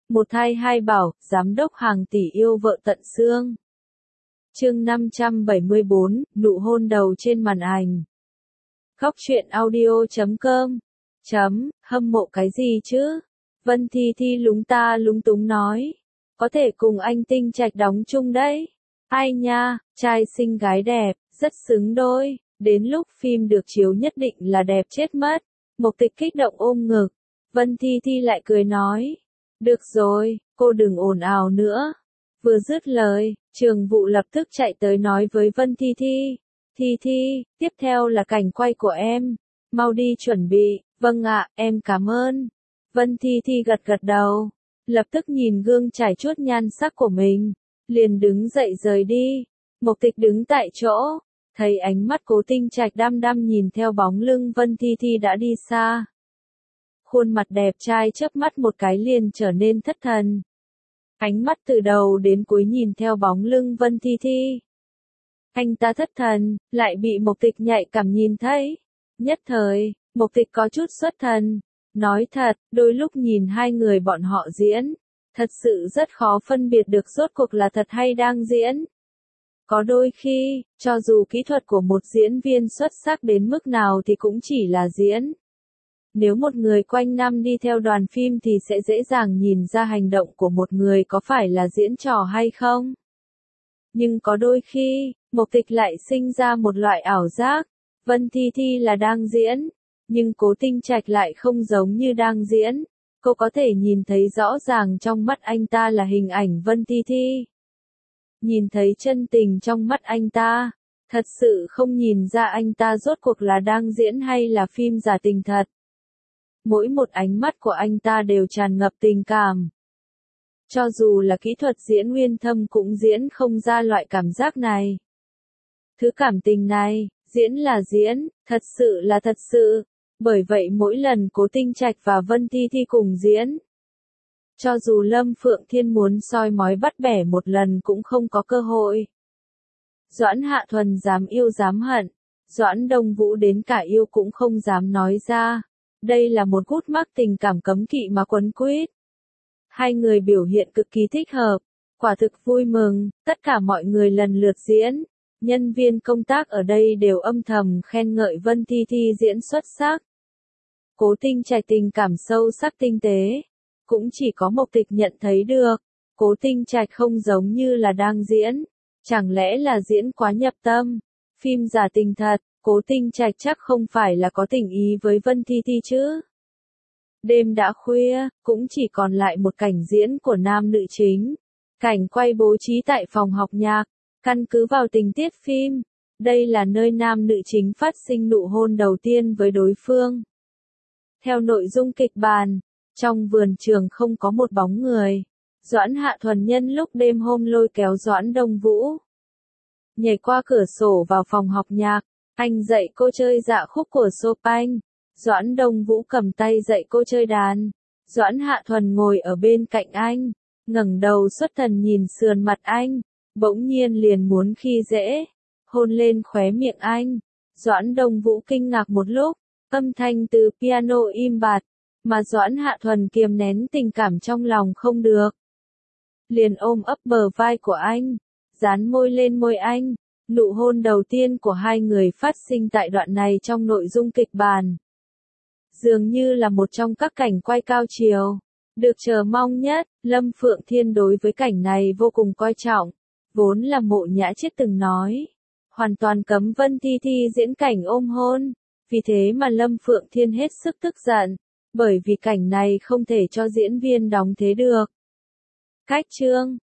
Một thai hai bảo, giám đốc hàng tỷ yêu vợ tận xương. Chương 574, nụ hôn đầu trên màn ảnh. Góc truyện audio.com. Hâm mộ cái gì chứ? Vân Thi Thi lúng ta lúng túng nói. Có thể cùng anh Tinh Trạch đóng chung đấy. Ai nha, trai xinh gái đẹp, rất xứng đôi. Đến lúc phim được chiếu nhất định là đẹp chết mất. Mộc Tịch kích động ôm ngực. Vân Thi Thi lại cười nói. Được rồi, cô đừng ồn ào nữa. Vừa dứt lời, Trường Vụ lập tức chạy tới nói với Vân Thi Thi. Thi Thi, tiếp theo là cảnh quay của em. Mau đi chuẩn bị. Vâng ạ, em cảm ơn. Vân Thi Thi gật gật đầu. Lập tức nhìn gương trải chuốt nhan sắc của mình. Liền đứng dậy rời đi. Mộc Tịch đứng tại chỗ. Thấy ánh mắt Cố Tinh Trạch đăm đăm nhìn theo bóng lưng Vân Thi Thi đã đi xa. Khuôn mặt đẹp trai chớp mắt một cái liền trở nên thất thần. Ánh mắt từ đầu đến cuối nhìn theo bóng lưng Vân Thi Thi. Anh ta thất thần, lại bị Mộc Tịch nhạy cảm nhìn thấy. Nhất thời, Mộc Tịch có chút xuất thần. Nói thật, đôi lúc nhìn hai người bọn họ diễn, thật sự rất khó phân biệt được rốt cuộc là thật hay đang diễn. Có đôi khi, cho dù kỹ thuật của một diễn viên xuất sắc đến mức nào thì cũng chỉ là diễn. Nếu một người quanh năm đi theo đoàn phim thì sẽ dễ dàng nhìn ra hành động của một người có phải là diễn trò hay không. Nhưng có đôi khi, Mộc Tịch lại sinh ra một loại ảo giác, Vân Thi Thi là đang diễn, nhưng Cố Tinh Trạch lại không giống như đang diễn. Cô có thể nhìn thấy rõ ràng trong mắt anh ta là hình ảnh Vân Thi Thi. Nhìn thấy chân tình trong mắt anh ta, thật sự không nhìn ra anh ta rốt cuộc là đang diễn hay là phim giả tình thật. Mỗi một ánh mắt của anh ta đều tràn ngập tình cảm. Cho dù là kỹ thuật diễn Nguyên Thâm cũng diễn không ra loại cảm giác này. Thứ cảm tình này, diễn là diễn, thật sự là thật sự. Bởi vậy mỗi lần Cố Tinh Trạch và Vân Thi Thi cùng diễn, cho dù Lâm Phượng Thiên muốn soi mói bắt bẻ một lần cũng không có cơ hội. Doãn Hạ Thuần dám yêu dám hận, Doãn Đông Vũ đến cả yêu cũng không dám nói ra. Đây là một gút mắc tình cảm cấm kỵ mà quấn quýt. Hai người biểu hiện cực kỳ thích hợp, quả thực vui mừng, tất cả mọi người lần lượt diễn. Nhân viên công tác ở đây đều âm thầm khen ngợi Vân Thi Thi diễn xuất sắc. Cố Tinh Trạch tình cảm sâu sắc tinh tế, cũng chỉ có Mộc Tịch nhận thấy được. Cố Tinh Trạch không giống như là đang diễn, chẳng lẽ là diễn quá nhập tâm. Phim giả tình thật, Cố Tinh Trạch chắc không phải là có tình ý với Vân Thi Thi chứ. Đêm đã khuya, cũng chỉ còn lại một cảnh diễn của nam nữ chính. Cảnh quay bố trí tại phòng học nhạc, căn cứ vào tình tiết phim. Đây là nơi nam nữ chính phát sinh nụ hôn đầu tiên với đối phương. Theo nội dung kịch bản, trong vườn trường không có một bóng người. Doãn Hạ Thuần nhân lúc đêm hôm lôi kéo Doãn Đông Vũ, nhảy qua cửa sổ vào phòng học nhạc. Anh dạy cô chơi dạ khúc của Chopin. Doãn Đông Vũ cầm tay dạy cô chơi đàn. Doãn Hạ Thuần ngồi ở bên cạnh anh, ngẩng đầu xuất thần nhìn sườn mặt anh, bỗng nhiên liền muốn khi dễ, hôn lên khóe miệng anh. Doãn Đông Vũ kinh ngạc một lúc, âm thanh từ piano im bặt, mà Doãn Hạ Thuần kiềm nén tình cảm trong lòng không được. Liền ôm ấp bờ vai của anh, dán môi lên môi anh. Nụ hôn đầu tiên của hai người phát sinh tại đoạn này trong nội dung kịch bản. Dường như là một trong các cảnh quay cao chiều. Được chờ mong nhất, Lâm Phượng Thiên đối với cảnh này vô cùng coi trọng. Vốn là Mộ Nhã Chiết từng nói, hoàn toàn cấm Vân Thi Thi diễn cảnh ôm hôn. Vì thế mà Lâm Phượng Thiên hết sức tức giận, bởi vì cảnh này không thể cho diễn viên đóng thế được. Cách chương